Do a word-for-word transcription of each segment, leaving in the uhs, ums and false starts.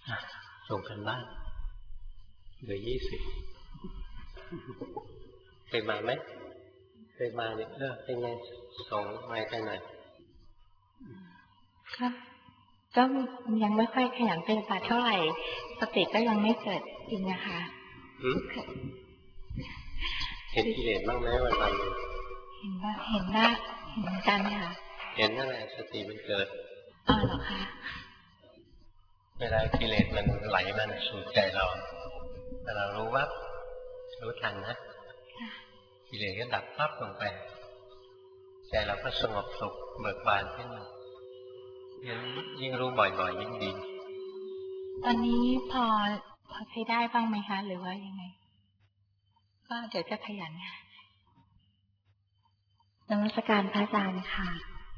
ส่งกันบ้านเหลือยี่สิบเคยมาไหมเคยมาเนี่ยเออเป็นไงส่งไม้ไปหน่อยครับก็ยังไม่ค่อยขยันเป็นปฏิบัติเท่าไหร่สติก็ยังไม่เกิดจริงนะคะเห็นกิเลสบ้างไหมวันวันเห็นว่าเห็นว่าเห็นกันค่ะเห็นนั่นแหละสติมันเกิดอ๋อเหรอคะเวลากิเลสมันไหลมันสู่ใจเราแต่เรารู้ว่ารู้ทันนะกิเลสก็ดับปั๊บลงไปใจเราก็สงบสุขเบิกบานขึ้นมายิ่งรู้บ่อยๆยิ่งดีตอนนี้พอพอใช้ได้บ้างไหมคะหรือว่ายังไงก็เดี๋ยวจะขยันนมัสการพระอาจารย์ค่ะ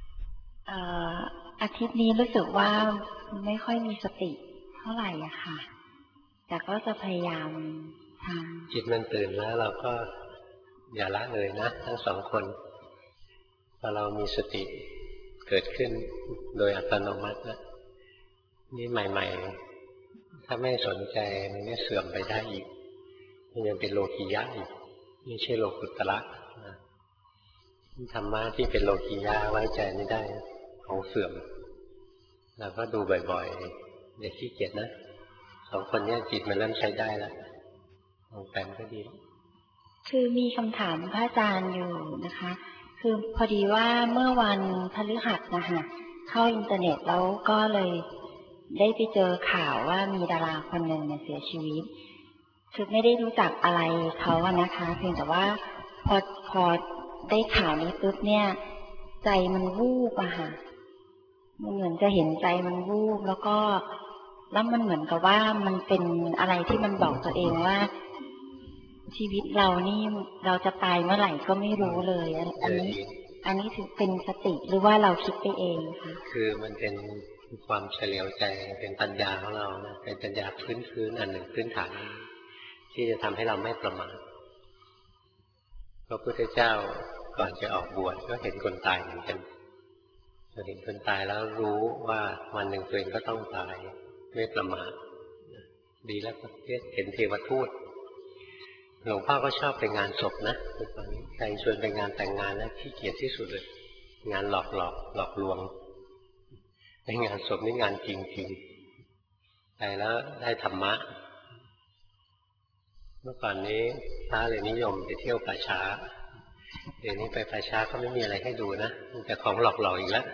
อาทิตย์นี้รู้สึกว่าไม่ค่อยมีสติเท่าไหร่อะค่ะแต่ก็จะพยายามทำจิตมันตื่นแล้วเราก็อย่าละเลยนะทั้งสองคนพอเรามีสติเกิดขึ้นโดยอัตโนมัตินะนี่ใหม่ๆถ้าไม่สนใจมันก็เสื่อมไปได้อีกมันยังเป็นโลกียะอีกไม่ใช่โลกุตระธรรมะที่เป็นโลกียะไว้ใจไม่ได้ของเสื่อมเราก็ดูบ่อยๆอย่าขี้เกียจนะสองคนนี้จิตมันเริ่มใช้ได้แล้วลองแปลงก็ดีคือมีคำถามพระอาจารย์อยู่นะคะคือพอดีว่าเมื่อวันพฤหัสนะคะเข้าอินเทอร์เน็ตแล้วก็เลยได้ไปเจอข่าวว่ามีดาราคนหนึ่งเนี่ยเสียชีวิตคือไม่ได้รู้จักอะไรเขาอะนะคะเพียงแต่ว่าพอพอได้ข่าวนี้ปุ๊บเนี่ยใจมันวูบอะค่ะมันเหมือนจะเห็นใจมันวูบแล้วก็แล้วมันเหมือนกับว่ามันเป็นอะไรที่มันบอกตัวเองว่าชีวิตเรานี่เราจะตายเมื่อไหร่ก็ไม่รู้เลยอันนี้อันนี้ถือเป็นสติหรือว่าเราคิดไปเองคะคือมันเป็นความเฉลียวใจเป็นปัญญาของเรานะเป็นปัญญาพื้นๆอันหนึ่งพื้นฐานที่จะทำให้เราไม่ประมาทพระพุทธเจ้าก่อนจะออกบวชก็เห็นคนตายเหมือนกันพอเห็นคนตายแล้วรู้ว่าวันหนึ่งตัวเองก็ต้องตายไม่ประมาทดีแล้วก็เห็นเทวทูตหลวงพ่อก็ชอบไปงานศพนะตอนนี้ใครชวนไปงานแต่งงานนะขี้เกียจที่สุดเลยงานหลอกหลอกหลอกลวงในงานศพนี่งานจริงๆไปแล้วได้ธรรมะเมื่อก่อนนี้พระเลยนิยมไปเที่ยวป่าช้าเดี๋ยวนี้ไปป่าช้าก็ไม่มีอะไรให้ดูนะมีแต่ของหลอกหลอกอีกแล้ว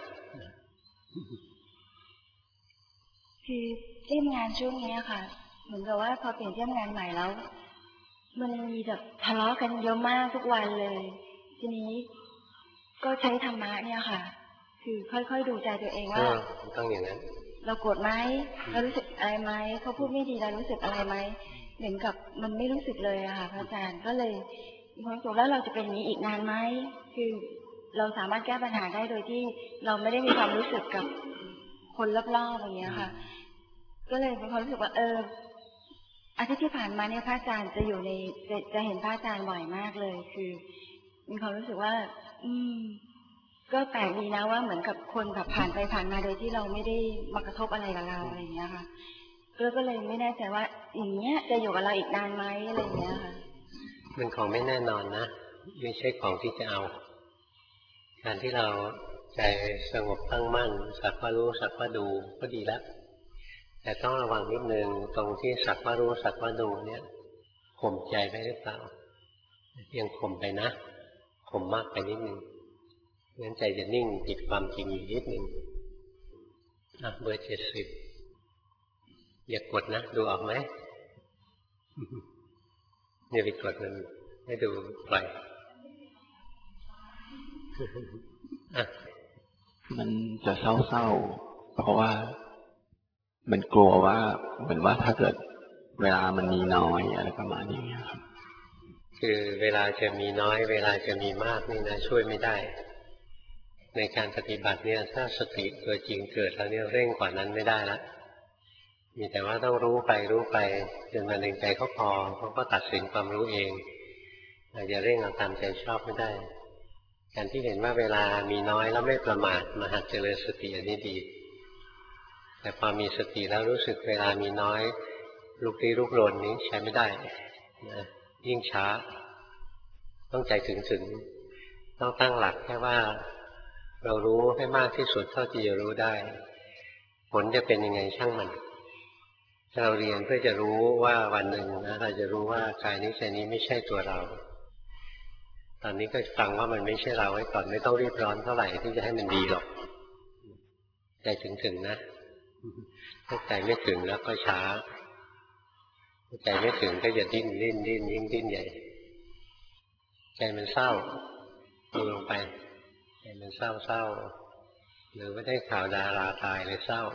คือเล่นงานช่วงนี้ค่ะเหมือนกับว่าพอเปลี่ยนเที่ยวงานใหม่แล้วมันมีแบบทะเลาะกันเยอะมากทุกวันเลยทีนี้ก็ใช้ธรรมะเนี่ยค่ะคือค่อยๆดูใจตัวเองว่าต้องอย่างนั้นเราโกรธไหมเรารู้สึกอะไรไหมเขาพูดไม่ดีเรารู้สึกอะไรไหมเหมือนกับมันไม่รู้สึกเลยอะค่ะพระอาจารย์ก็เลยมีความรู้สึกแล้วเราจะเป็นอย่างนี้อีกนานไหมคือเราสามารถแก้ปัญหาได้โดยที่เราไม่ได้มีความรู้สึกกับคนรอบๆอย่างเงี้ยค่ะก็เลยมีความรู้สึกว่าเอออาทิตย์ที่ผ่านมาเนี่ยพระอาจารย์จะอยู่ในจะจะเห็นพระอาจารย์บ่อยมากเลยคือมีความรู้สึกว่าอืมก็แปลกดีนะว่าเหมือนกับคนแบบผ่านไปผ่านมาโดยที่เราไม่ได้มากระทบอะไรกับเราอะไรอย่างเงี้ยค่ะก็เลยไม่แน่ใจว่าอย่างเงี้ยจะอยู่กับเราอีกนานไหมอะไรอย่างเงี้ยค่ะมันของไม่แน่นอนนะไม่ใช่ของที่จะเอาการที่เราใจสงบตั้งมั่นสักว่ารู้สักว่าดูก็ดีแล้วแต่ต้องระวังนิดนึงตรงที่สักว่ารู้สักว่าดูเนี่ยข่มใจไปหรือเปล่ายังข่มไปนะข่มมากไปนิดนึงงั้นใจจะนิ่งติดความจริงอยู่นิดนึงอ่ะเบอร์เจ็ดสิบอย่ากดนะดูออกไหมอย่าไปกดมันให้ดูปล่อยมันจะเศร้าๆเพราะว่ามันกลัวว่าเหมือนว่าถ้าเกิดเวลามันมีน้อยอะไรประมาณนี้ครับคือเวลาจะมีน้อยเวลาจะมีมากนี่นะช่วยไม่ได้ในการปฏิบัติเนี่ยถ้าสติตัวจริงเกิดแล้วเนี่ยเร่งกว่านั้นไม่ได้ละมีแต่ว่าต้องรู้ไปรู้ไปจนวันหนึ่งใจเขาพอเขาก็ตัดสินความรู้เองอย่าเร่งเอาตามใจชอบไม่ได้การที่เห็นว่าเวลามีน้อยแล้วไม่ประมาทมาหัดเจริญสติอันนี้ดีแต่พอมีสติแล้วรู้สึกเวลามีน้อยลุกลี้ลุกลนนี้ใช้ไม่ได้นะยิ่งช้าต้องใจถึงถึงต้องตั้งหลักแค่ว่าเรารู้ให้มากที่สุดเท่าที่จะรู้ได้ผลจะเป็นยังไงช่างมันเราเรียนเพื่อจะรู้ว่าวันหนึ่งนะเราจะรู้ว่ากายนี้ใจนี้ไม่ใช่ตัวเราตอนนี้ก็ฟังว่ามันไม่ใช่เราไว้ก่อนไม่ต้องรีบร้อนเท่าไหร่ที่จะให้มันดีหรอกใจถึงถึงนะถ้าใจไม่ถึงแล้วก็ช้าถ้าใจไม่ถึงก็จะดิ้นดิ้นดิ้นยิ่งดิ้นใหญ่ใจมันเศร้าดูลงไปใจมันเศร้าเศร้าหรือว่าได้ข่าวดาราตายเลยเศร้า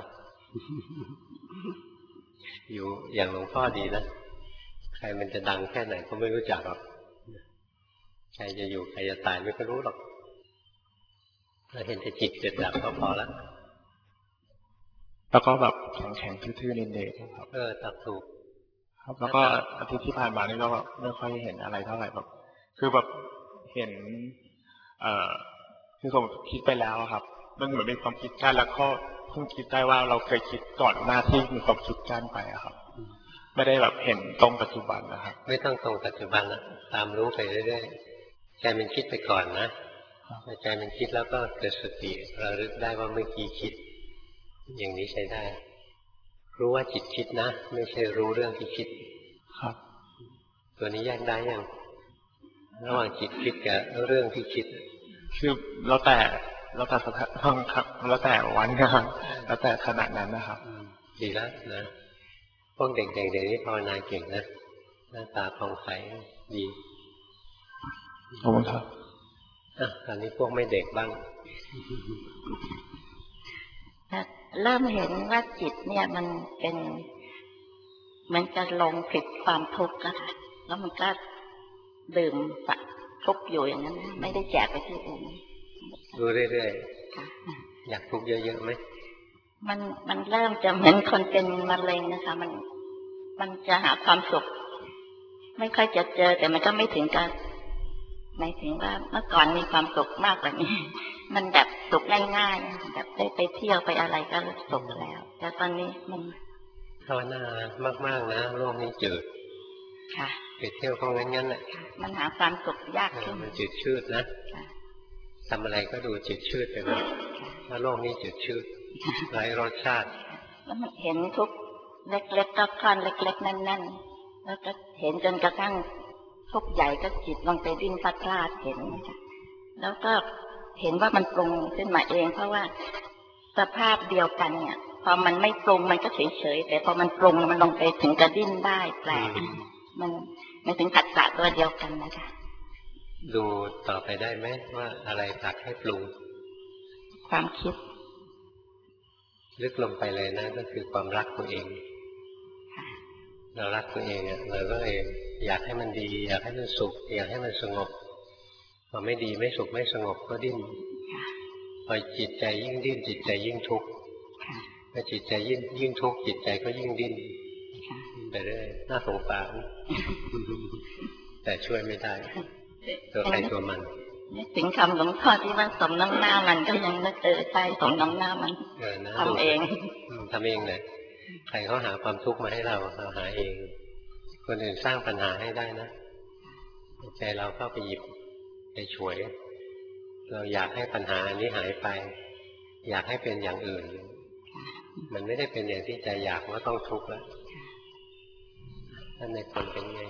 อยู่อย่างหลวงพ่อดีนะใครมันจะดังแค่ไหนก็ไม่รู้จักหรอกใครจะอยู่ใครจะตายไม่ก็รู้หรอกเราเห็นแต่จิตเกิดดับก็พอละแล้วก็แบบแข็งๆทื่อๆนิดเดียวครับเออตัดถูกครับแล้วก็อาทิตย์ที่ผ่านมานี่ก็ไม่ค่อยเห็นอะไรเท่าไหร่แบบคือแบบเห็นเอ่อคือผมคิดไปแล้วครับมันเหมือนมีความคิดกั้นแล้วก็เพิ่งคิดได้ว่าเราเคยคิดก่อนหน้าที่มีความคิดกั้นไปครับไม่ได้แบบเห็นตรงปัจจุบันนะครับไม่ต้องตรงปัจจุบันนะตามรู้ไปเรื่อยๆใจมันคิดไปก่อนนะใจมันคิดแล้วก็เกิดสติระลึกได้ว่าเมื่อกี้คิดอย่างนี้ใช้ได้รู้ว่าจิตคิดนะไม่ใช่รู้เรื่องที่คิดครับตัวนี้แยกได้ยังระหว่างจิตคิดกับเรื่องที่คิดคือแล้วแต่แล้วแต่สถานครับแล้วแต่วันนะครับแล้วแต่ขนาดนั้นนะครับดีแล้วนะพวกเด็กๆ เด็กๆนี่ภาวนาเก่งนะหน้าตาผ่องใสดีขอบคุณครับอ่ะตอนนี้พวกไม่เด็กบ้างเริ่มเห็นว่าจิตเนี่ยมันเป็นมันจะลงผิดความทุกข์อะค่ะแล้วมันก็ดื่มสักทุกข์อยู่อย่างนั้นไม่ได้แจกไปที่อื่นดูเรื่อยๆอยากทุกข์เยอะๆไหมมันมันเริ่มจะเหมือนคนเป็นมะเร็งนะคะมันมันจะหาความสุขไม่ค่อยจะเจอแต่มันก็ไม่ถึงกับหมายถึงว่าเมื่อก่อนมีความสุขมากกว่านี้มันแบบสุขง่ายๆแบบได้ไปเที่ยวไปอะไรก็สุขแล้วแต่ตอนนี้มันภาวนามากๆนะโลกนี้จืดค่ะไปเที่ยวก็งั้นๆแหละมันหาความสุขยากขึ้นมันจืดชืดนะทำอะไรก็ดูจืดชืดไปหมดถ้าโลกนี้จืดชืดไร้รสชาติแล้วมันเห็นทุกเล็กๆก็คลอนเล็กๆนั่นๆแล้วก็เห็นจนกระทั่งทุกใหญ่ก็จิตลงไปดิ้นพลาดพลาดเห็นแล้วก็เห็นว่ามันปรุงขึ้นมาเองเพราะว่าสภาพเดียวกันเนี่ยพอมันไม่ปรุงมันก็เฉยๆแต่พอมันปรุงมันลงไปถึงกระดิ้นได้แปลกมันไม่ถึงผัสสะตัวเดียวกันนะคะดูต่อไปได้ไหมว่าอะไรผลักให้ปรุงความคิดลึกลงไปเลยนะก็คือความรักตัวเองเรารักตัวเองอ่ะเราก็เลยอยากให้มันดีอยากให้มันสุขอยากให้มันสงบพอไม่ดีไม่สุขไม่สงบก็ดิ้นพอจิตใจยิ่งดิ้นจิตใจยิ่งทุกข์พอจิตใจยิ่งยิ่งทุกข์จิตใจก็ยิ่งดิ้นไปเรื่อยน่าสงสารแต่ช่วยไม่ได้ตัวใครตัวมันนึกถึงคำหลวงพ่อที่ว่าสมน้ำหน้ามันก็ยังนึกเออใช่สมน้ำหน้ามันทำเองทำเองเลยใครเขาหาความทุกข์มาให้เราเราหาเองคนอื่นสร้างปัญหาให้ได้นะใจเราเข้าไปหยิบไปฉวยเราอยากให้ปัญหาอันนี้หายไปอยากให้เป็นอย่างอื่นมันไม่ได้เป็นอย่างที่ใจอยากว่าต้องทุกข์แล้วท่านในคนเป็นไง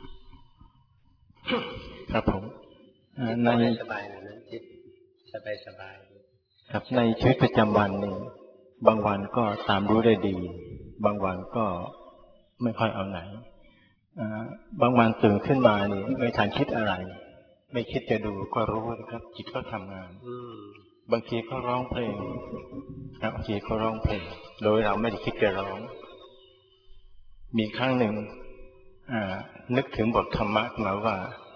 ครับผมในสบายๆนะจิตสบายสบายครับในชีวิตประจำวันนี่บางวันก็ตามรู้ได้ดีบางวันก็ไม่ค่อยเอาไหนบางวันตื่นขึ้นมานี่ไม่ทันคิดอะไรไม่คิดจะดูก็รู้นะครับจิตก็ทำงานบางทีก็ร้องเพลงบางทีก็ร้องเพลงโดยเราไม่ได้คิดจะร้องมีครั้งหนึ่งนึกถึงบทธรรมะมาว่า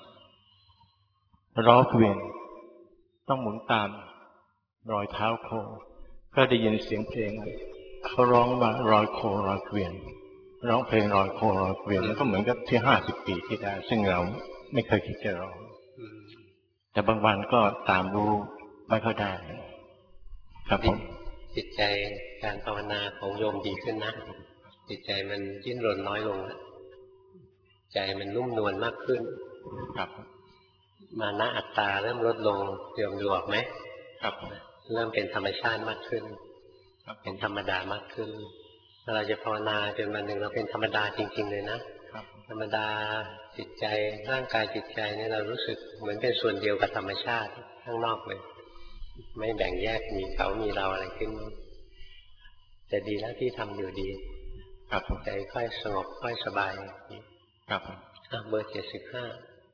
ล้อเกวียนต้องหมุนตามรอยเท้าโคก็ได้ยินเสียงเพลงเขาร้องว่ารอยโครอยเกวียนร้องเพลงรอยโครอยเกวียนแล้วก็เหมือนกับที่ห้าสิบปีที่แล้วซึ่งเราไม่เคยคิดจะร้องแต่บางวันก็ตามรู้ไม่ค่อยได้ครับผมจิตใจกการภาวนาของโยมดีขึ้นนะจิตใจมันดิ้นรนน้อยลงนะใจมันนุ่มนวลมากขึ้นครับมานะอัตตาเริ่มลดลงโยมดูออกไหมครับเริ่มเป็นธรรมชาติมากขึ้นเป็นธรรมดามากขึ้นเราจะภาวนาจนวันหนึ่งเราเป็นธรรมดาจริงๆเลยนะธรรมดาจิตใจร่างกายจิตใจนี่เรารู้สึกเหมือนเป็นส่วนเดียวกับธรรมชาติข้างนอกเลยไม่แบ่งแยกมีเขามีเราอะไรขึ้นแต่ดีแล้วที่ทำอยู่ดีครับใจค่อยสงบค่อยสบายครับเบอร์เจ็ดสิบห้า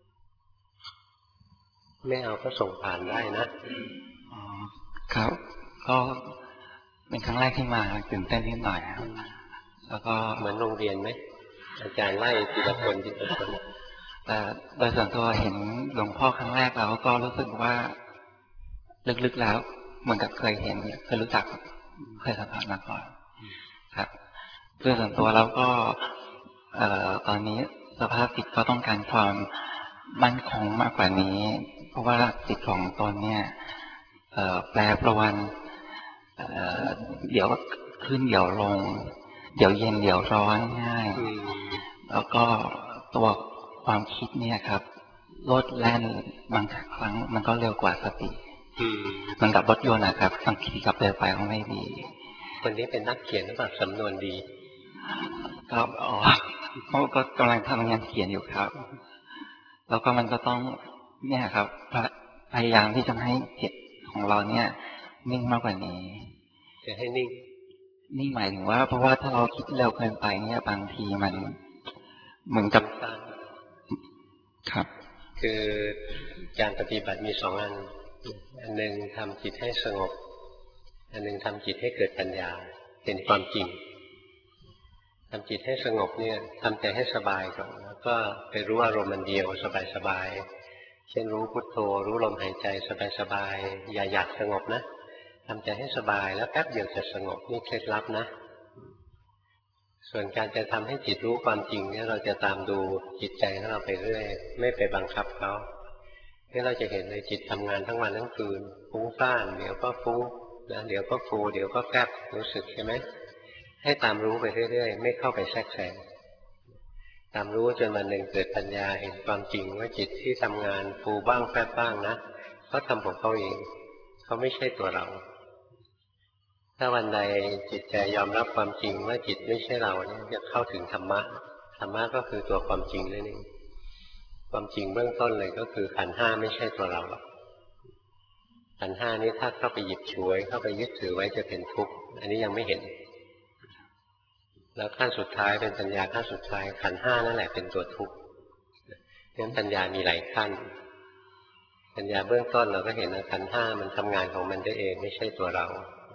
ไม่เอาก็ส่งผ่านได้นะอ๋อครับก็เป็นครั้งแรกที่มาตื่นเต้นนิดหน่อยครับแล้วก็เหมือนโรงเรียนไหมอาจารย์ไล่ทีละคนทีละคนแต่โดยส่วนตัวเห็นหลวงพ่อครั้งแรกแล้วก็รู้สึกว่าลึกๆแล้วเหมือนกับเคยเห็นเคยรู้จักเคยสัมผัสมาก่อนครับโดยส่วนตัวแล้วก็เอ่อตอนนี้สภาพจิตก็ต้องการความมั่นคงมากกว่านี้เพราะว่าจิตของตนเนี่ยเอ่อแปรปรวนเอ่อเดี๋ยวขึ้นเดี๋ยวลงเดี๋ยวเย็นเดี๋ยวร้อนง่ายแล้วก็ตัวความคิดเนี่ยครับโลดแล่นบางครั้งมันก็เร็วกว่าสติมันกับรถยนต์นะครับบางทีกับเร็วไปก็ไม่ดีคนนี้เป็นนักเขียนหรือเปล่าสำนวนดีครับอ๋อเขาก็กำลังทำงานเขียนอยู่ครับแล้วก็มันก็ต้องเนี่ยครับพยายามที่จะให้จิตของเราเนี่ยนิ่งมากกว่านี้จะให้นิ่งนิ่งหมายถึงว่าเพราะว่าถ้าเราคิดเร็วเกินไปเนี่ยบางทีมันเหมือนกับครับคือการปฏิบัติมีสองอันอันหนึ่งทำจิตให้สงบอันหนึ่งทำจิตให้เกิดปัญญาเป็นความจริงทำจิตให้สงบเนี่ยทำใจให้สบายก่อนแล้วก็ไปรู้อารมณ์มันเดียวสบายๆเช่นรู้พุทโธรู้ลมหายใจสบายๆอย่าอยากสงบนะทำใจให้สบายแล้วแป๊บเดียวจะสงบนี่เคล็ดลับนะส่วนการจะทำให้จิตรู้ความจริงเนี่ยเราจะตามดูจิตใจของเราไปเรื่อยไม่ไปบังคับเขานี่เราจะเห็นเลยจิตทำงานทั้งวันทั้งคืนฟุ้งซ่านเดี๋ยวก็ฟุ้งนะเดี๋ยวก็ฟูเดี๋ยวก็แป๊บรู้สึกใช่ไหมให้ตามรู้ไปเรื่อยๆไม่เข้าไปแทรกแซงตามรู้จนวันหนึ่งเกิดปัญญาเห็นความจริงว่าจิตที่ทำงานฟูบ้างแป๊บบ้างนะเขาทำของเขาเองเขาไม่ใช่ตัวเราถ้าวันใดจิตใจยอมรับความจริงว่าจิตไม่ใช่เราเนี่ยจะเข้าถึงธรรมะธรรมะก็คือตัวความจริงนั่นเองความจริงเบื้องต้นเลยก็คือขันธ์ห้าไม่ใช่ตัวเราหรอกขันธ์ห้านี้ถ้าเข้าไปหยิบฉวยเข้าไปยึดถือไว้จะเป็นทุกข์อันนี้ยังไม่เห็นแล้วขั้นสุดท้ายเป็นปัญญาขั้นสุดท้ายขันธ์ห้านั่นแหละเป็นตัวทุกข์เพราะฉะนั้นปัญญามีหลายขั้นปัญญาเบื้องต้นเราก็เห็นว่าขันธ์ห้ามันทำงานของมันได้เองไม่ใช่ตัวเรา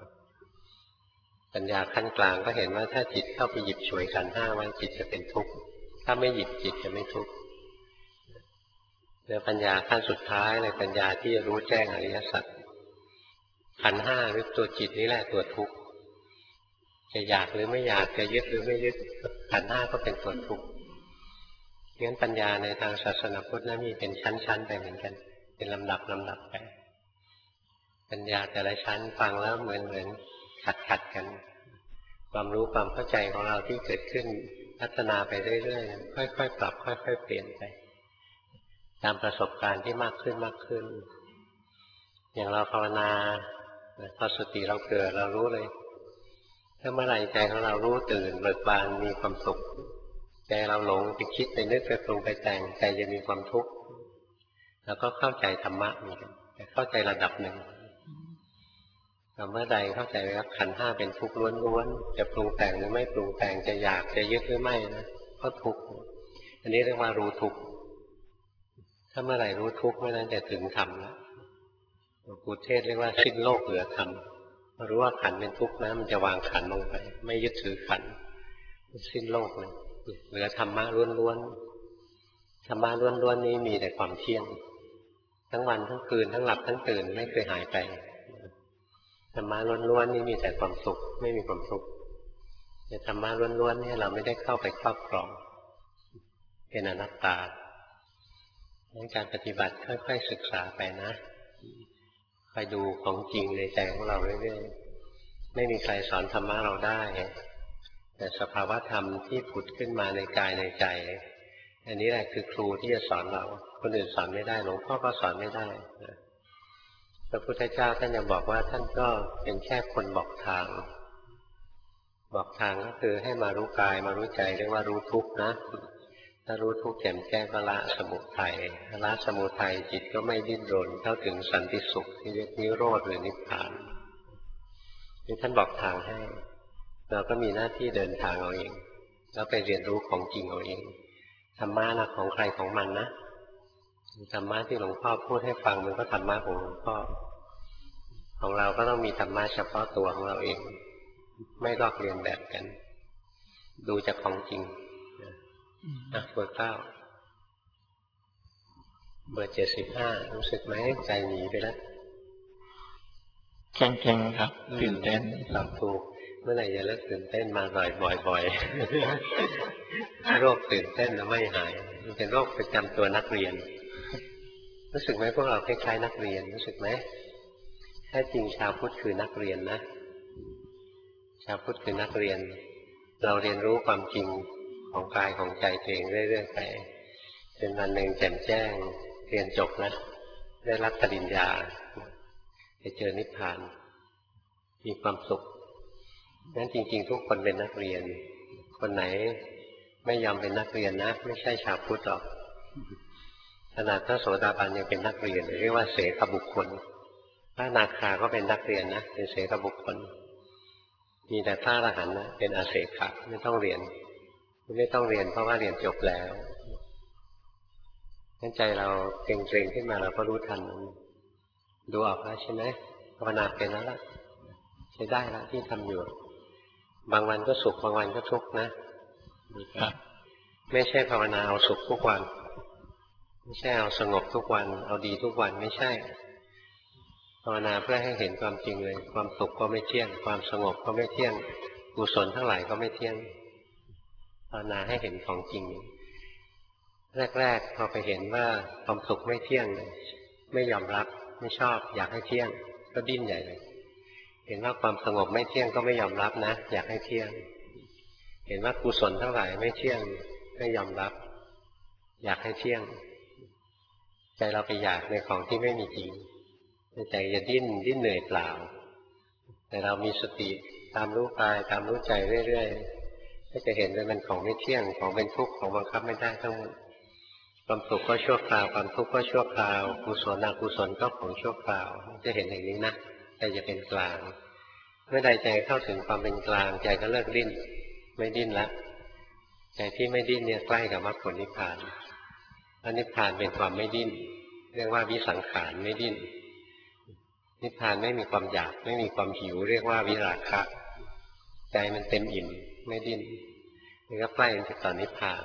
ปัญญาขั้นกลางก็เห็นว่าถ้าจิตเข้าไปหยิบฉวยขันธ์ห้าไว้จิตจะเป็นทุกข์ถ้าไม่หยิบจิตจะไม่ทุกข์แล้วปัญญาขั้นสุดท้ายเลยปัญญาที่จะรู้แจ้งอริยสัจขันธ์ห้าหรือตัวจิตนี่แหละตัวทุกข์จะอยากหรือไม่อยากจะยึดหรือไม่ยึดขันธ์ห้าก็เป็นตัวทุกข์งั้นปัญญาในทางศาสนาพุทธนั้นมีเป็นชั้นๆไปเหมือนกันเป็นลำดับลำดับไปปัญญาแต่ละชั้นฟังแล้วเหมือนเหมือนขัดขัดกันความรู้ความเข้าใจของเราที่เกิดขึ้นพัฒนาไปเรื่อยๆค่อยๆปรับค่อยๆเปลี่ยนไปตามประสบการณ์ที่มากขึ้นมากขึ้นอย่างเราภาวนาพอสติเราเกิดเรารู้เลยถ้าเมื่อไหร่ใจของเรารู้ตื่นเบิกบานมีความสุขใจเราหลงไปคิดไปนึกไปปรุงไปแต่งใจจะมีความทุกข์แล้วก็เข้าใจธรรมะเหมือนกันแต่เข้าใจระดับหนึ่งเมื่อใดเข้าใจว่าขันธ์ห้าเป็นทุกข์ล้วนๆจะปรุงแต่งหรือไม่ปรุงแต่งจะอยากจะยึดหรือไม่นะก็ทุกข์อันนี้เรียกว่ารู้ทุกข์ถ้าเมื่อไหร่รู้ทุกข์เมื่อนั้นจะถึงธรรมแล้วหลวงปู่เทศเรียกว่าสิ้นโลกเหลือธรรมรู้ว่าขันธ์เป็นทุกข์นะมันจะวางขันธ์ลงไปไม่ยึดถือขันธ์สิ้นโลกเลยเหลือธรรมะล้วนๆธรรมะล้วนๆนี้มีแต่ความเที่ยงทั้งวันทั้งคืนทั้งหลับทั้งตื่นไม่เคยหายไปธรรมะล้วนๆนี่มีแต่ความสุขไม่มีความทุกข์แต่ธรรมะล้วนๆนี่เราไม่ได้เข้าไปครอบครองเป็นอนัตตาการปฏิบัติค่อยๆศึกษาไปนะคอยดูของจริงในใจของเราเรื่อยๆไม่มีใครสอนธรรมะเราได้แต่สภาวะธรรมที่ผุดขึ้นมาในกายในใจอันนี้แหละคือครูที่จะสอนเราคนอื่นสอนไม่ได้หลวงพ่อก็สอนไม่ได้พระพุทธเจ้าท่านยังบอกว่าท่านก็เป็นแค่คนบอกทางบอกทางก็คือให้มารู้กายมารู้ใจเรียกว่ารู้ทุกข์นะถ้ารู้ทุกข์แจ่มแจ้งก็ละสมุทัยละสมุทัยจิตก็ไม่ดิ้นรนเข้าถึงสันติสุขที่เรียกนิโรธหรือนิพพานนี่ท่านบอกทางให้เราก็มีหน้าที่เดินทางเอาเองแล้วไปเรียนรู้ของจริงเอาเองธรรมะนะของใครของมันนะธรรมะที่หลวงพ่อพูดให้ฟังมันก็ธรรมะของหลวงพ่อของเราก็ต้องมีธรรมะเฉพาะตัวของเราเองไม่ลอกเลียนแบบกันดูจากของจริงนะเบอร์เก้าเบอร์เจ็ดสิบห้ารู้สึกไหมใจหนีไปแล้วเก่งๆครับตื่นเต้นตอบถูกเมื่อไหร่จะเลิกตื่นเต้นมาบ่อยๆโรคตื่นเต้นนะไม่หายมันเป็นโรคประจำตัวนักเรียนรู้สึกไหมพวกเราคล้ายๆนักเรียนรู้สึกไหมแท้จริงชาวพุทธคือนักเรียนนะชาวพุทธคือนักเรียนเราเรียนรู้ความจริงของกายของใจตัวเองเรื่อยๆไปจนวันหนึ่งแจ่มแจ้งเรียนจบแล้วได้รับปริญญาไปเจอนิพพานมีความสุขนั้นจริงๆทุกคนเป็นนักเรียนคนไหนไม่ยอมเป็นนักเรียนนะไม่ใช่ชาวพุทธหรอกขนาดพระโสดาบันยังเป็นนักเรียนเรียกว่าเสขบุคคลพระอนาคาก็เป็นนักเรียนนะเป็นเสขบุคคลมีแต่พระอรหันต์นะเป็นอาเสขะไม่ต้องเรียนไม่ต้องเรียนเพราะว่าเรียนจบแล้วงั้นใจเราเกร็งๆขึ้นมาเราก็รู้ทันดูออกแล้วใช่ไหมภาวนาเป็นแล้วล่ะใช้ได้แล้วที่ทำอยู่บางวันก็สุขบางวันก็ทุกข์นะไม่ใช่ภาวนาเอาสุขทุกวันไม่ใช่เอาสงบทุกวันเอาดีทุกวันไม่ใช่ภาวนาเพื่อให้เห็นความจริงเลยความสุขก็ไม่เที่ยงความสงบก็ไม่เที่ยงกุศลทั้งหลายก็ไม่เที่ยงภาวนาให้เห็นของจริงแรกๆพอไปเห็นว่าความสุขไม่เที่ยงไม่ยอมรับไม่ชอบอยากให้เที่ยงก็ดิ้นใหญ่เลยเห็นว่าความสงบไม่เที่ยงก็ไม่ยอมรับนะอยากให้เที่ยงเห็นว่ากุศลทั้งหลายไม่เที่ยงไม่ยอมรับอยากให้เที่ยงใจเราไปอยากในของที่ไม่มีจริงใจจะดิ้นดิ้นเหนื่อยเปล่าแต่เรามีสติตามรู้กายตามรู้ใจเรื่อยๆก็จะเห็นว่ามันของไม่เที่ยงของเป็นทุกข์ของบังคับไม่ได้ทั้งหมดความสุขก็ชั่วคราวความทุกข์ก็ชั่วคราวกุศลอกุศลก็ของชั่วคราวจะเห็นอย่างนี้นะใจจะเป็นกลางเมื่อใดใจเข้าถึงความเป็นกลางใจก็เลิกดิ้นไม่ดิ้นละใจที่ไม่ดิ้นเนี่ยใกล้กับมรรคผลนิพพานนิพพานเป็นความไม่ดิ้นเรียกว่าวิสังขารไม่ดิ้นนิพพานไม่มีความอยากไม่มีความหิวเรียกว่าวิราคะใจมันเต็มอิ่มไม่ดิ้นนี่ก็ใกล้ถึงต่อนิพพาน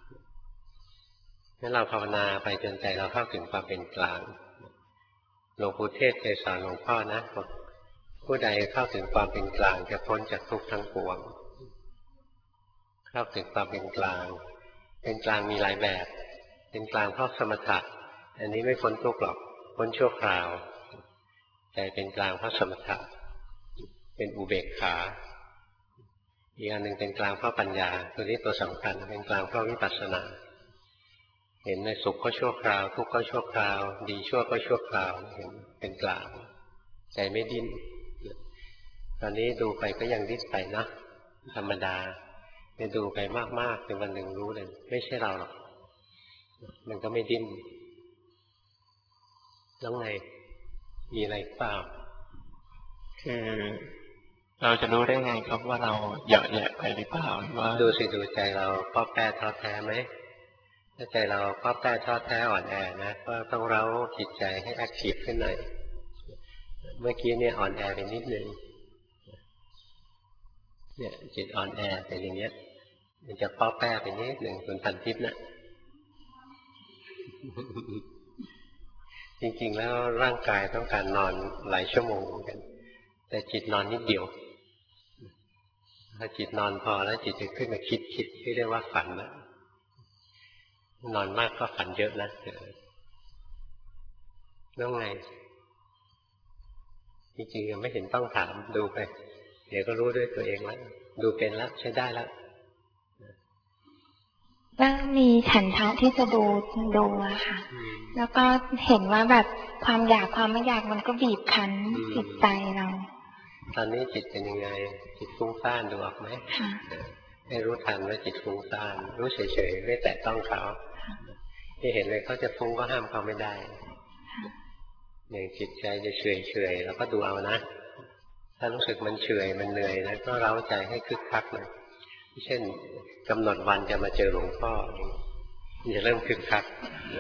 งั้นเราภาวนาไปจนใจเราเข้าถึงความเป็นกลางหลวงปู่เทศเคยสอนหลวงพ่อนะบอกผู้ใดเข้าถึงความเป็นกลางจะพ้นจากทุกข์ทั้งปวงเข้าถึงความเป็นกลางเป็นกลางมีหลายแบบเป็นกลางเพราะสมถะอันนี้ไม่พ้นทุกข์หรอกพ้นชั่วคราวใจเป็นกลางเพราะสมถะเป็นอุเบกขาอีกอันหนึ่งเป็นกลางเพราะปัญญาตัวนี้ตัวสำคัญเป็นกลางเพราะวิปัสสนาเห็นในสุขก็ชั่วคราวทุกข์ก็ชั่วคราวดีชั่วก็ชั่วคราวเห็นเป็นกลางใจไม่ดิ้นตอนนี้ดูไปก็ยังดิ้นไปนะธรรมดาไปดูไปมากๆเป็นวันหนึ่งรู้เลยไม่ใช่เราหรอกมันก็ไม่ดิ้นแล้วไงมีอะไรเปล่าคือเราจะรู้ได้ไงครับว่าเราเหยาะแยะไปหรือเปล่าว่าดูสิดูใจเราป้อแป้ท้อแท้ไหมถ้าใจเราป้อแป้ท้อแท้อ่อนแอนะก็ต้องเร้าจิตใจให้แอคทีฟขึ้นหน่อยเมื่อกี้เนี่ยอ่อนแอไปนิดนึงเนี่ยจิตอ่อนแอเป็นอย่างเงี้ยมันจะป้อแป้ไปนิดหนึ่งคุณพันทิพย์นะจริงๆแล้วร่างกายต้องการนอนหลายชั่วโมงกันแต่จิตนอนนิดเดียวถ้าจิตนอนพอแล้วจิตจะขึ้นมาคิดคิดที่เรียกว่าฝันนะนอนมากก็ฝันเยอะนะแล้วไงจริงๆยังไม่เห็นต้องถามดูไปดี๋ยวก็รู้ด้วยตัวเองแล้วดูเป็นแล้วใช้ได้แล้วก็มีฉันทะที่จะดูดูอะค่ะแล้วก็เห็นว่าแบบความอยากความไม่อยากมันก็บีบคั้นจิตใจเราตอนนี้จิตเป็นยังไงจิตฟุ้งซ่านดูออกไหมให้รู้ทันว่าจิตฟุ้งซ่านรู้เฉยๆไม่แตะต้องเขาที่เห็นเลยเขาจะฟุ้งก็ห้ามเขาไม่ได้อย่างจิตใจจะเฉยเฉยแล้วก็ดูเอานะถ้ารู้สึกมันเฉยมันเหนื่อยนะก็เร้าใจให้คึกคักนะเช่นกำหนดวันจะมาเจอหลวงพ่อจะเริ่มคึกคัก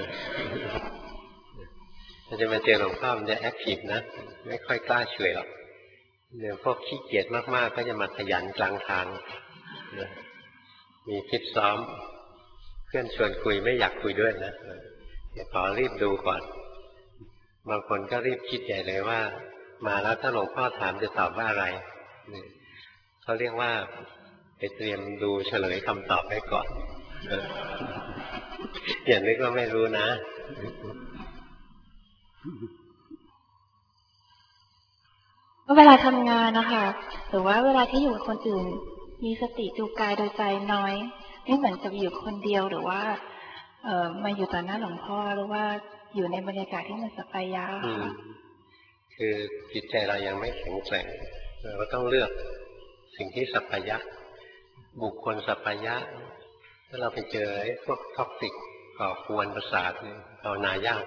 ถ้าจะมาเจอหลวงพ่อมันจะแอคทีฟนะไม่ค่อยกล้าเฉยหรอกเดี๋ยวพวกขี้เกียจมากๆก็จะมาขยันกลางทางมีคลิปซ้อมเพื่อนชวนคุยไม่อยากคุยด้วยนะขอรีบดูก่อนบางคนก็รีบคิดใหญ่เลยว่ามาแล้วถ้าหลวงพ่อถามจะตอบว่าอะไรเขาเรียกว่าไปเตรียมดูเฉลยคำตอบไว้ก่อนอย่างนี้ก็ไม่รู้นะเวลาทำงานนะคะหรือว่าเวลาที่อยู่กับคนอื่นมีสติดูกายโดยใจน้อยไม่เหมือนกับอยู่คนเดียวหรือว่าเอ่อมาอยู่ต่อหน้าหลวงพ่อหรือว่าอยู่ในบรรยากาศที่มันสัปยะค่ะคือจิตใจเรายังไม่แข็งแกร่งเราก็ต้องเลือกสิ่งที่สัปยะบุคคลสัปยะถ้าเราไปเจอไอ้พวกท็อกซิกก่อกวนประสาทภาวนายาก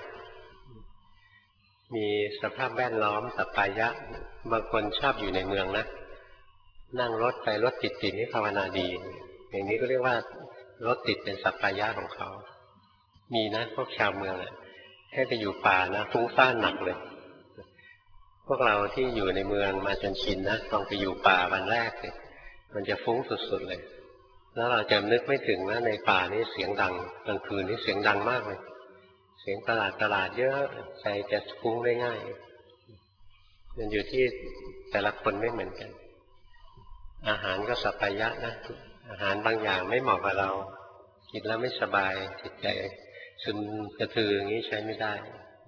มีสภาพแวดล้อมสัปยะบางคนชอบอยู่ในเมืองนะนั่งรถไปรถติดติดนี่ภาวนาดีอย่างนี้ก็เรียกว่ารถติดเป็นสัปยะของเขามีนะพวกชาวเมืองอ่ะให้ไปอยู่ป่านะฟุ้งซ่านหนักเลยพวกเราที่อยู่ในเมืองมาจนชินนะลองไปอยู่ป่าวันแรกเลยมันจะฟุ้งสุดๆเลยแล้วเราจะนึกไม่ถึงว่าในป่านี้เสียงดังกลางคืนนี่เสียงดังมากเลยเสียงตลาดตลาดเยอะใจจะฟุ้งได้ง่ายมันอยู่ที่แต่ละคนไม่เหมือนกันอาหารก็สัปยะนะอาหารบางอย่างไม่เหมาะกับเรากินแล้วไม่สบายจิตใจซึมกระทืออย่างนี้ใช้ไม่ได้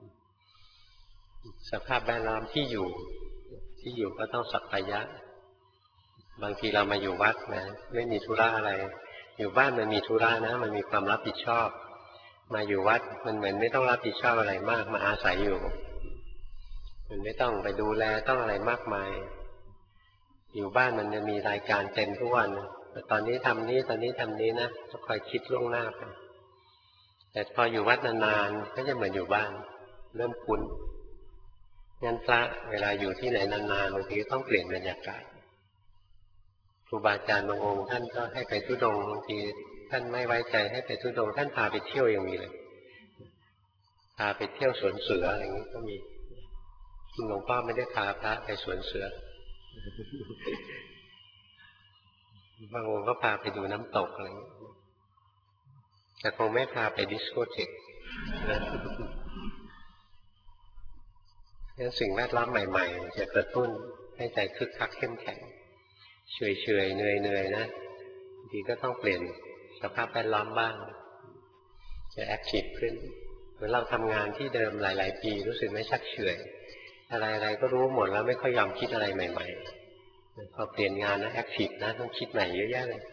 สภาพแวดล้อมที่อยู่ที่อยู่ก็ต้องสัปยะบางทีเรามาอยู่วัดนะไม่มีธุระอะไรอยู่บ้านมันมีธุระนะมันมีความรับผิดชอบมาอยู่วัดมันเหมือนไม่ต้องรับผิดชอบอะไรมากมาอาศัยอยู่มันไม่ต้องไปดูแลต้องอะไรมากมายอยู่บ้านมันจะมีรายการเต็มทุกวันตอนนี้ทำนี้ตอนนี้ทำนี้นะต้องคอยคิดล่วงหน้าไปแต่พออยู่วัดนานๆก็จะเหมือนอยู่บ้านเริ่มคุ้นงั้นพระเวลาอยู่ที่ไหนนานๆบางทีต้องเปลี่ยนบรรยากาศครูบาอาจารย์บางองค์ท่านก็ให้ไปธุดงค์บางทีท่านไม่ไว้ใจให้ไปธุดงค์ท่านพาไปเที่ยวยังมีเลยพาไปเที่ยวสวนเสืออะไรอย่างนี้ก็มีหลวงพ่อไม่ได้พาพระไปสวนเสือบางองค์ก็พาไปดูน้ำตกอะไรอย่างนี้แต่คงไม่พาไปดิสโกเทคงั้นสิ่งแวดล้อมใหม่ๆจะกระตุ้นให้ใจคึกคักเข้มแข็งเฉยๆเหนื่อยๆนะบางทีก็ต้องเปลี่ยนสภาพแวดล้อมบ้างจะแอคทีฟขึ้นเหมือนเราทำงานที่เดิมหลายๆปีรู้สึกไม่ชักเฉยอะไรๆก็รู้หมดแล้วไม่ค่อยยอมคิดอะไรใหม่ๆพอเปลี่ยนงานนะแอคทีฟนะต้องคิดใหม่เยอะแยะเลย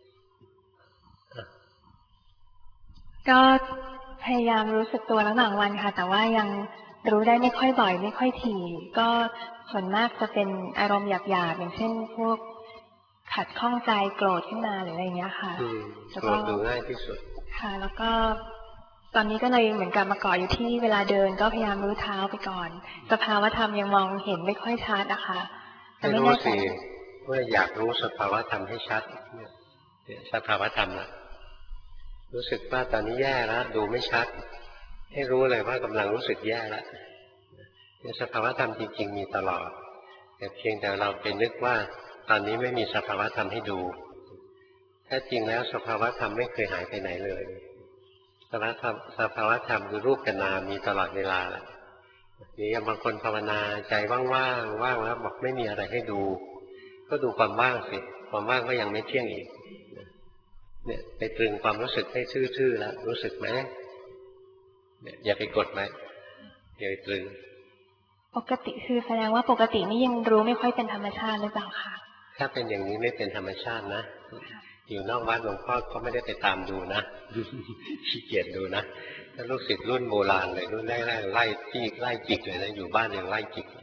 ก็พยายามรู้สึกตัวระหว่างวันค่ะแต่ว่ายังรู้ได้ไม่ค่อยบ่อยไม่ค่อยถี่ก็ส่วนมากจะเป็นอารมณ์หยาบๆอย่างเช่นพวกขัดข้องใจโกรธขึ้นมาหรืออะไรอย่างเงี้ยค่ะโกรธดูง่ายที่สุดค่ะแล้วก็ตอนนี้ก็เลยเหมือนกับมาเกาะอยู่ที่เวลาเดินก็พยายามรู้เท้าไปก่อนสภาวะธรรมยังมองเห็นไม่ค่อยชัดนะคะแต่ไม่แน่ใจเมื่ออยากรู้สภาวะธรรมให้ชัดสภาวะธรรมนะรู้สึกว่าตอนนี้แย่แล้วดูไม่ชัดให้รู้เลยว่ากำลังรู้สึกแย่แล้วสภาวะธรรมจริงๆมีตลอดแต่เพียงแต่เราไปนึกว่าตอนนี้ไม่มีสภาวะธรรมให้ดูแท้จริงแล้วสภาวะธรรมไม่เคยหายไปไหนเลยสภาวะธรรมสภาวะธรรมคือรูปกับนามมีตลอดเวลาแหละนี่บางคนภาวนาใจว่างๆว่างแล้วบอกไม่มีอะไรให้ดูก็ดูความว่างสิความว่างก็ยังไม่เที่ยงอีกเนี่ยไปตรึงความรู้สึกให้ทื่อๆแล้วรู้สึกไหมเนี่ยอย่าไปกดไหมอย่าไปตรึงปกติคือแสดงว่าปกตินี่ยังรู้ไม่ค่อยเป็นธรรมชาติหรือเปล่าคะถ้าเป็นอย่างนี้ไม่เป็นธรรมชาตินะอยู่นอกวัดหลวงพ่อก็ไม่ได้ไปตามดูนะขี้เกียจดูนะถ้าลูกศิษย์รุ่นโบราณเลยรุ่นแรกๆไล่จี้ไล่จิกเลยนะอยู่บ้านยังไล่จิก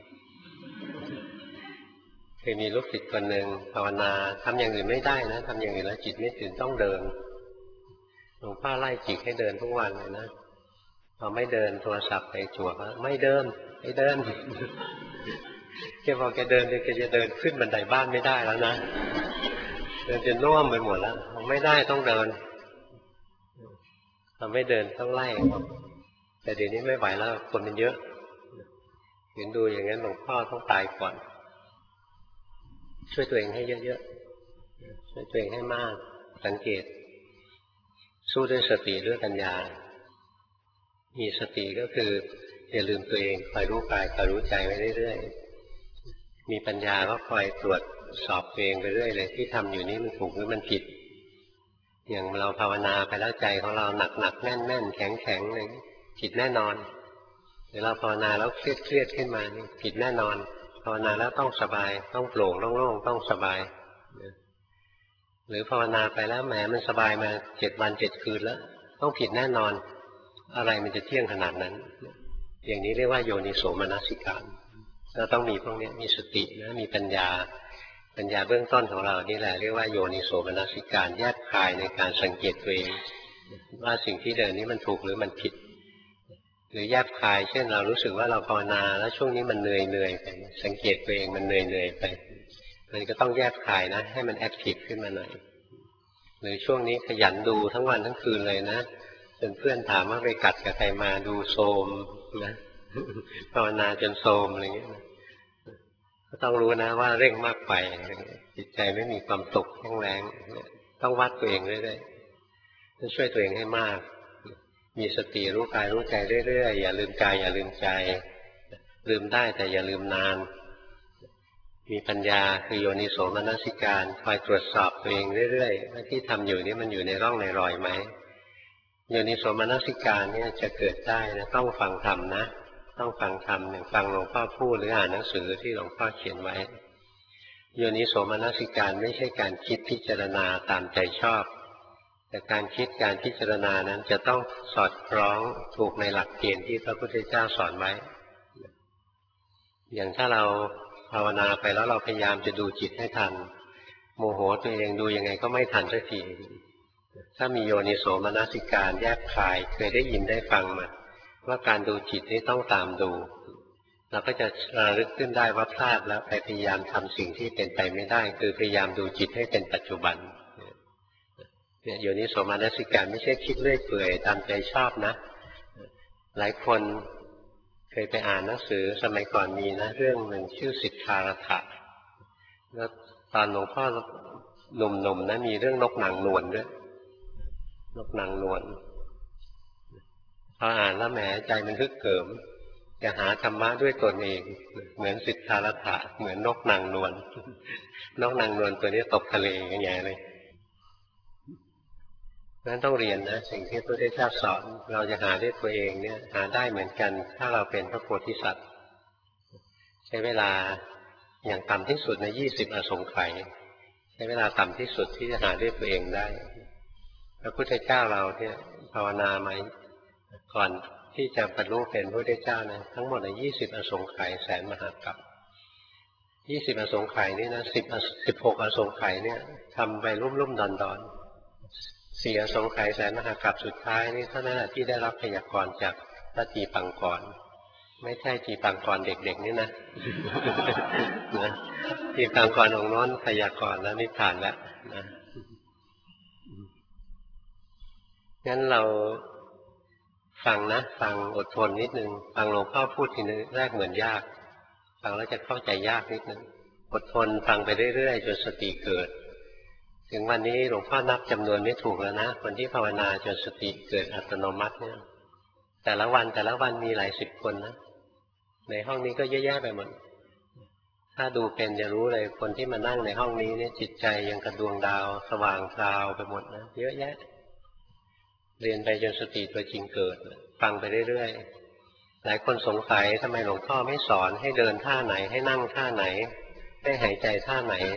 เคยมีลูกศิษย์คนหนึ่งภาวนาทำอย่างอื่นไม่ได้นะทำอย่างอื่นแล้วจิตไม่ตื่นต้องเดินหลวงพ่อไล่จิกให้เดินทุกวันเลยนะพอไม่เดินโทรศัพท์ไปจั่วเขาไม่เดินไม่เดินแกบอกแกเดินแกจะเดินขึ้นบันไดบ้านไม่ได้แล้วนะเดินจนน่วมไปหมดแล้วไม่ได้ต้องเดินทำไม่เดินต้องไล่แต่เดี๋ยวนี้ไม่ไหวแล้วคนมันเยอะเห็นดูอย่างนั้นหลวงพ่อต้องตายก่อนช่วยตัวเองให้เยอะๆช่วยตัวเองให้มากสังเกตสู้ด้วยสติด้วยปัญญามีสติก็คืออย่าลืมตัวเองคอยรู้กายคอยรู้ใจไว้เรื่อยๆมีปัญญาก็คอยตรวจสอบตัวเองไปเรื่อยเลยที่ทำอยู่นี้มันถูกหรือมันผิดอย่างเราภาวนาไปแล้วใจของเราหนักๆแน่นๆแข็งๆเลยผิดแน่นอนเดี๋ยวเราภาวนาแล้วเครียดๆขึ้นมานี่ผิดแน่นอนภาวนาแล้วต้องสบายต้องโปร่งโล่งๆต้องสบายหรือภาวนาไปแล้วแหมมันสบายมาเจ็ดวันเจ็ดคืนแล้วต้องผิดแน่นอนอะไรมันจะเที่ยงขนาดนั้นอย่างนี้เรียกว่าโยนิโสมนสิการเราต้องมีพวกนี้มีสตินะมีปัญญาปัญญาเบื้องต้นของเรานี่แหละเรียกว่าโยนิโสมนสิการแยกคายในการสังเกตตัวเองว่าสิ่งที่เดินนี้มันถูกหรือมันผิดหรือแยบคายเช่นเรารู้สึกว่าเราภาวนาแล้วช่วงนี้มันเหนื่อยเหนื่อยไปสังเกตตัวเองมันเหนื่อยเหนื่อยไปมันก็ต้องแยบคายนะให้มันแอคทีฟขึ้นมาหน่อยหรือช่วงนี้ขยันดูทั้งวันทั้งคืนเลยนะจนเพื่อนถามว่าไปกัดกับใครมาดูโทรมนะภาวนาจนโทรมอะไรเงี้ยก็ต้องรู้นะว่าเร่งมากไปจิตใจไม่มีความสุขแข็งแรงต้องวัดตัวเองเรื่อยๆต้องช่วยตัวเองให้มากมีสติรู้กายรู้ใจเรื่อยๆอย่าลืมกายอย่าลืมใจลืมได้แต่อย่าลืมนานมีปัญญาคือโยนิโสมนสิการคอยตรวจสอบตัวเองเรื่อยๆว่าที่ทำอยู่นี่มันอยู่ในร่องในรอยไหมโยนิโสมนสิการเนี่ยจะเกิดได้นะต้องฟังธรรมนะต้องฟังธรรมหนึ่งฟังหลวงพ่อพูดหรืออ่านหนังสือที่หลวงพ่อเขียนไว้โยนิโสมนสิการไม่ใช่การคิดพิจารณาตามใจชอบแต่การคิดการพิจารณานั้นจะต้องสอดคล้องถูกในหลักเกณฑ์ที่พระพุทธเจ้าสอนไว้อย่างถ้าเราภาวนาไปแล้วเราพยายามจะดูจิตให้ทันโมโหตัวเองดูยังไงก็ไม่ทันสักทีถ้ามีโยนิโสมนสิการแยกคายเคยได้ยินได้ฟังมาว่าการดูจิตนี้ต้องตามดูเราก็จะระลึกขึ้นได้ว่าพลาดแล้วไปพยายามทำสิ่งที่เป็นไปไม่ได้คือพยายามดูจิตให้เป็นปัจจุบันเนี่ยโยนิโสมนสิการไม่ใช่คิดเรื่อยเปื่อยตามใจชอบนะหลายคนเคยไปอ่านหนังสือสมัยก่อนมีนะเรื่องหนึ่งชื่อสิทธารถะแล้วตอนหลวงพ่อหนุ่มๆนะมีเรื่องนกนางนวลด้วยนกนางนวลพออ่านแล้วแหมใจมันฮึกเหิมจะหาธรรมะด้วยตนเองเหมือนสิทธารถะเหมือนนกนางนวลนกนางนวลตัวนี้ตกทะเลอย่างไงเลยนั้นต้องเรียนนะสิ่งที่พระพุทธเจ้าสอนเราจะหาด้วยตัวเองเนี่ยหาได้เหมือนกันถ้าเราเป็นพระโพธิสัตว์ใช้เวลาอย่างต่ำที่สุดในยี่สิบอสงไขยใช้เวลาต่ำที่สุดที่จะหาด้วยตัวเองได้พระพุทธเจ้าเราเนี่ยภาวนามาก่อนที่จะบรรลุเป็นพระพุทธเจ้านะทั้งหมดในยี่สิบอสงไขยแสนมหากัปยี่สิบอสงไขยนี่นะสิบสิบหกอสงไขยเนี่ยทำไปรุ่มๆดอนๆสี่อสงไขยแสนมหากัปสุดท้ายนี่เท่านั้นแหละที่ได้รับพยากรณ์จากพระจีปังกรไม่ใช่จีปังกรเด็กๆนี่นะนะจีปังกรองค์โน้นพยากรณ์แล้วนิพพานแล้วนะงั้นเราฟังนะฟังอดทนนิดนึงฟังหลวงพ่อพูดทีนึงแรกเหมือนยากฟังแล้วจะเข้าใจยากนิดนึงอดทนฟังไปเรื่อยๆจนสติเกิดถึงวันนี้หลวงพ่อนับจำนวนไม่ถูกแล้วนะคนที่ภาวนาจนสติเกิดอัตโนมัติเนี่ยแต่ละวันแต่ละวันมีหลายสิบคนนะในห้องนี้ก็เยอะแยะไปหมดถ้าดูเป็นจะรู้เลยคนที่มานั่งในห้องนี้เนี่ยจิตใจยังกระดวงดาวสว่างพราวไปหมดนะเยอะแยะเรียนไปจนสติตัวจริงเกิดฟังไปเรื่อยๆหลายคนสงสัยทำไมหลวงพ่อไม่สอนให้เดินท่าไหนให้นั่งท่าไหนให้หายใจท่าไหน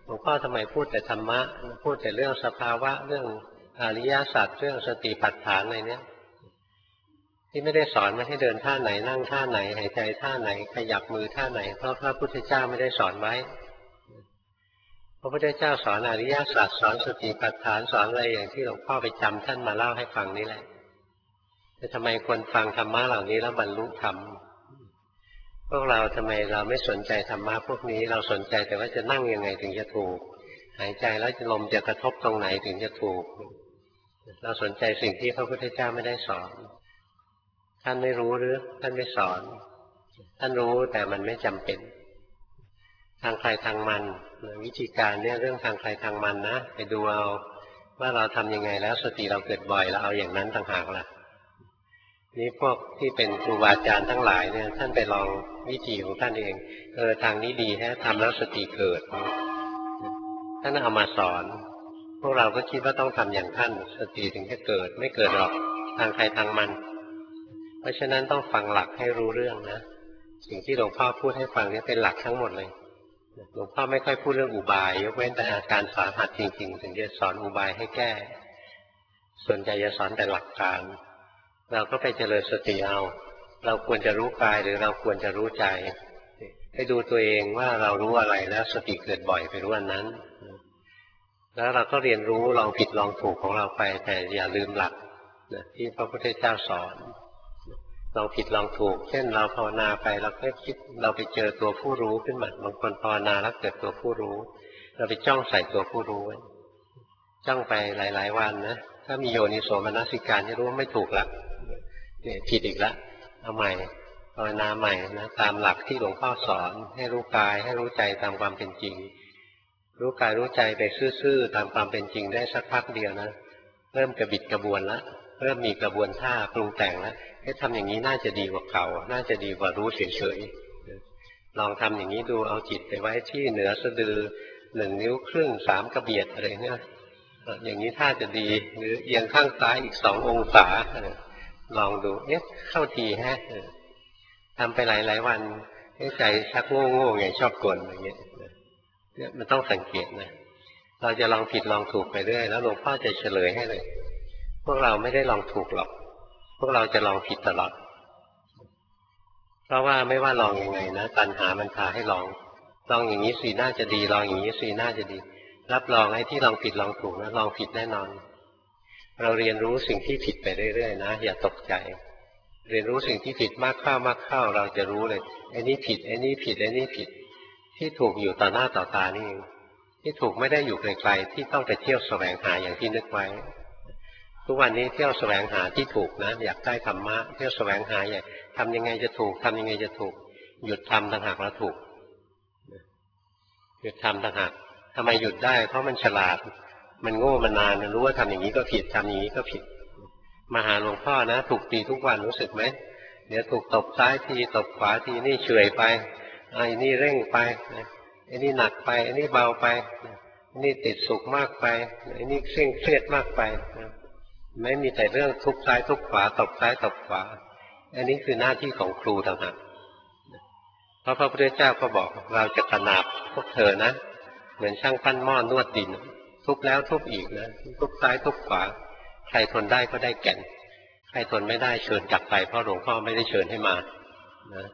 หลวงพ่อทำไมพูดแต่ธรรมะพูดแต่เรื่องสภาวะเรื่องอริยสัจเรื่องสติปัฏฐานอะไรเนี้ยที่ไม่ได้สอนมาให้เดินท่าไหนนั่งท่าไหนหายใจท่าไหนขยับมือท่าไหนเพราะพระพุทธเจ้าไม่ได้สอนไว้พระพุทธเจ้าสอนอริยสัจสอนสติปัฏฐานสอนอะไรอย่างที่หลวงพ่อไปจำท่านมาเล่าให้ฟังนี่แหละแต่ทำไมคนฟังธรรมะเหล่านี้แล้วบรรลุธรรมพวกเราทำไมเราไม่สนใจธรรมะพวกนี้เราสนใจแต่ว่าจะนั่งยังไงถึงจะถูกหายใจแล้วลมจะกระทบตรงไหนถึงจะถูกเราสนใจสิ่งที่พระพุทธเจ้าไม่ได้สอนท่านไม่รู้หรือท่านไม่สอนท่านรู้แต่มันไม่จำเป็นทางใครทางมันวิธีการเนี่ยเรื่องทางใครทางมันนะไปดูเอาว่าเราทำยังไงแล้วสติเราเกิดบ่อยแล้วเอาอย่างนั้นต่างหากล่ะนี่พวกที่เป็นครูบาอาจารย์ทั้งหลายเนี่ยท่านไปลองวิธีของท่านเองเออทางนี้ดีแท้ทำแล้วสติเกิดท่านเอามาสอนพวกเราก็คิดว่าต้องทำอย่างท่านสติถึงจะเกิดไม่เกิดหรอกทางใครทางมันเพราะฉะนั้นต้องฟังหลักให้รู้เรื่องนะสิ่งที่หลวงพ่อพูดให้ฟังนี่เป็นหลักทั้งหมดเลยหลวงพ่อไม่ค่อยพูดเรื่องอุบายยกเว้นแต่อาการสาหัสจริงๆถึงจะสอนอุบายให้แก้ส่วนใหญ่จะสอนแต่หลักการเราก็ไปเจริญสติเอาเราควรจะรู้กายหรือเราควรจะรู้ใจให้ดูตัวเองว่าเรารู้อะไรแล้วสติเกิดบ่อยไปรู้อันนั้นแล้วเราก็เรียนรู้ลองผิดลองถูกของเราไปแต่อย่าลืมหลักที่พระพุทธเจ้าสอนลองผิดลองถูกเช่นเราภาวนาไปเราก็คิดเราไปเจอตัวผู้รู้ขึ้นมาบางคนภาวนาแล้วเกิดตัวผู้รู้เราไปจ้องใส่ตัวผู้รู้จ้องไปหลายๆวันนะถ้ามีโยนิโสมนสิการจะรู้ว่าไม่ถูกละเนี่ยผิดอีกละเอาใหม่ภาวนาใหม่นะตามหลักที่หลวงพ่อสอนให้รู้กายให้รู้ใจตามความเป็นจริงรู้กายรู้ใจไปซื่อๆตามความเป็นจริงได้สักพักเดียวนะเริ่มกระบิดกระบวนแล้วเริ่มมีกระบวนท่าปรุงแต่งแล้วให้ทำอย่างนี้น่าจะดีกว่าเก่าน่าจะดีกว่ารู้เฉยๆลองทำอย่างนี้ดูเอาจิตไปไว้ที่เหนือสะดือหนึ่งนิ้วครึ่งสามกระเบียดอะไรเนี่ยอย่างนี้ท่าจะดีหรือเอียงข้างซ้ายอีกสององศาลองดูเอ๊ะเข้าทีฮะทำไปหลายๆวันให้ใจชักโง่โง่ไงชอบกลอย่างเงี้ยเนี่ยมันต้องสังเกตนะเราจะลองผิดลองถูกไปเรื่อยแล้วหลวงพ่อจะเฉลยให้เลยพวกเราไม่ได้ลองถูกหรอกพวกเราจะลองผิดตลอดเพราะว่าไม่ว่าลองยังไงนะตัณหามันพาให้ลองลองอย่างนี้สิน่าจะดีลองอย่างนี้สิน่าจะดีรับรองไอ้ที่ลองผิดลองถูกนะลองผิดแน่นอนเราเรียนรู้สิ่งที่ผิดไปเรื่อยๆนะอย่าตกใจเรียนรู้สิ่งที่ผิดมากเข้ามากเข้าเราจะรู้เลยไอ้นี่ผิดไอ้นี่ผิดไอ้นี่ผิดที่ถูกอยู่ต่อหน้าต่อตานี่เองที่ถูกไม่ได้อยู่ไกลๆที่ต้องไปเที่ยวแสวงหาอย่างที่นึกไว้ทุกวันนี้เที่ยวแสวงหาที่ถูกนะอยากได้ธรรมะเที่ยวแสวงหาอย่างทำยังไงจะถูกทำยังไงจะถูกหยุดทำต่างหากแล้วถูกหยุดทำต่างหากทำไมหยุดได้เพราะมันฉลาดมันโง่มานานมันรู้ว่าทำอย่างนี้ก็ผิดทำอย่างนี้ก็ผิดมาหาหลวงพ่อนะถูกตีทุกวันรู้สึกไหมเดี๋ยวถูกตบซ้ายทีตบขวาทีนี่เฉยไปไอ้นี่เร่งไปไอ้นี่หนักไปไอ้นี่เบาไปไอ้นี่ติดสุขมากไปไอ้นี่เคร่งเครียดมากไปไม่มีแต่เรื่องทุบซ้ายทุบขวาตบซ้ายตบขวาอันนี้คือหน้าที่ของครูต่างหากเพราะพระพุทธเจ้าก็บอกเราจะขนาบพวกเธอนะเหมือนช่างปั้นหม้อนวดดินทุบแล้วทุบอีกนะทุบซ้ายทุบขวาใครทนได้ก็ได้แก่นใครทนไม่ได้เชิญกลับไปเพราะหลวงพ่อไม่ได้เชิญให้มานะ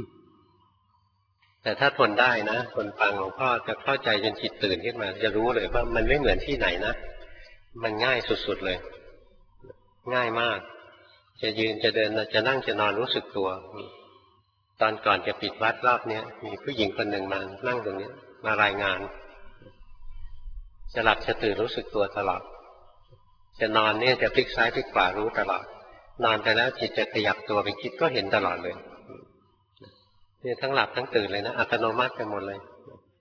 แต่ถ้าทนได้นะคนฟังหลวงพ่อจะเข้าใจจนจิตตื่นขึ้นมาจะรู้เลยว่ามันไม่เหมือนที่ไหนนะมันง่ายสุดๆเลยง่ายมากจะยืนจะเดินจะนั่งจะนอนรู้สึกตัวตอนก่อนจะปิดวัดรอบนี้มีผู้หญิงคนหนึ่งมานั่งตรงนี้มารายงานจะหลับจะตื่นรู้สึกตัวตลอดจะนอนเนี่ยจะพลิกซ้ายพลิกขวารู้ตลอดนอนไปแล้วจิตจะขยับตัวไปคิดก็เห็นตลอดเลยเนี่ยทั้งหลับทั้งตื่นเลยนะอัตโนมัติไปหมดเลย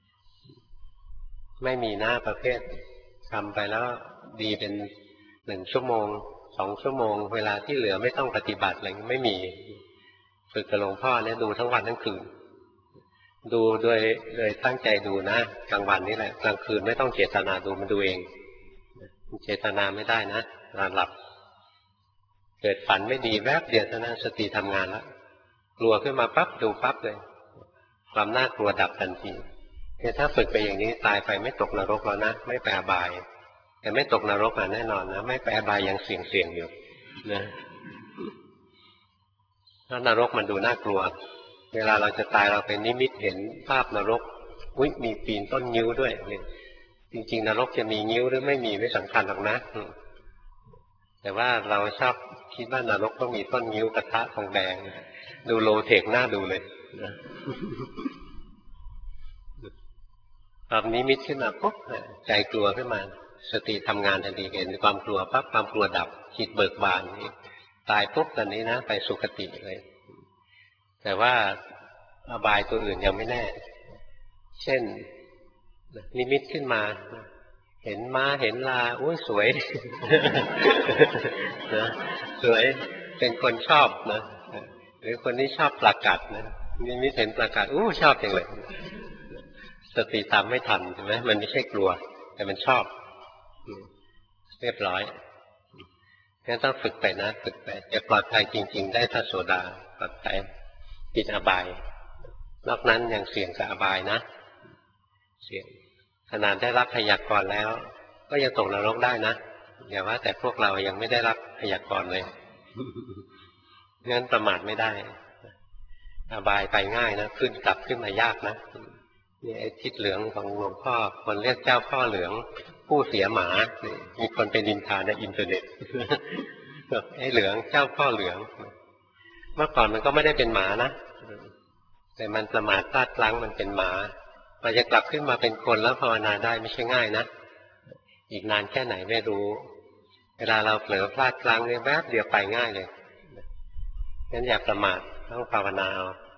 ไม่มีหน้าประเภททำไปแล้วดีเป็นหนึ่งชั่วโมงสองชั่วโมงเวลาที่เหลือไม่ต้องปฏิบัติอะไรไม่มีฝึกกับหลวงพ่อเนี่ยดูทั้งวันทั้งคืนดูโดยโดยตั้งใจดูนะกลางวันนี่แหละกลางคืนไม่ต้องเจตนาดูมันดูเองเจตนาไม่ได้นะนอนหลับเกิดฝันไม่ดีแวบเดียวเท่านั้นสติทำงานแล้วกลัวขึ้นมาปั๊บดูปั๊บเลยความน่ากลัวดับทันทีเนี่ยถ้าฝึกไปอย่างนี้ตายไปไม่ตกนรกแล้วนะไม่ไปอบายแต่ไม่ตกนรกอ่ะแน่นอนนะไม่ไปอบายยังเสี่ยงเสี่ยงอยู่นะถ้านรกมันดูน่ากลัวเวลาเราจะตายเราเป็นนิมิตเห็นภาพนรกอุ้ยมีปีนต้นงิ้วด้วยเนี่ยจริงๆนรกจะมีงิ้วหรือไม่มีไม่สำคัญหรอกนะแต่ว่าเราชอบคิดว่านรกต้องมีต้นงิ้วกระทะทองแดงดูโลเทคหน้าดูเลยนะตอนนี้มิตขึ้นมาปุ๊บใจกลัวขึ้นมาสติทำงานทันทีเห็นความกลัวปั๊บความกลัวดับจิตเบิกบานนี่ตายปุ๊บตอนนี้นะไปสุคติเลยแต่ว่าอบายตัวอื่นยังไม่แน่เช่นนิมิตขึ้นมาเห็นม้าเห็นลาอุ้ยสวยนะสวยเป็นคนชอบนะหรือคนที่ชอบปลากัดนะนิมิตเห็นปลากัดอู้ชอบจังเลยสติตามไม่ทันใช่ไหมมันไม่ใช่กลัวแต่มันชอบเรียบร้อยงั้นต้องฝึกไปนะฝึกไปจะปลอดภัยจริงๆได้พระโสดาปลอดภัยปิดอบายนอกนั้นยังเสี่ยงกับอบายนะเสี่ยงขนาดได้รับพยากรณ์แล้วก็ยังตกนรกได้นะอย่าว่าแต่พวกเรายังไม่ได้รับพยากรณ์เลยงั้นประมาทไม่ได้อบายไปง่ายนะขึ้นกลับขึ้นมายากนะนี่ไอ้ทิศเหลืองของหลวงพ่อคนเรียกเจ้าพ่อเหลืองผู้เสียหมามีคนไปนินทาในอินเทอร์เน็ตไอ้เหลืองเจ้าพ่อเหลืองเมื่อก่อนมันก็ไม่ได้เป็นหมานะแต่มันประมาทพลาดพลั้งมันเป็นหมาพอจะกลับขึ้นมาเป็นคนแล้วภาวนาได้ไม่ใช่ง่ายนะอีกนานแค่ไหนไม่รู้เวลาเราเผลอพลาดพลั้งเนี่ยแวบเดียวไปง่ายเลยงั้นอย่าประมาทต้องภาวนาเอา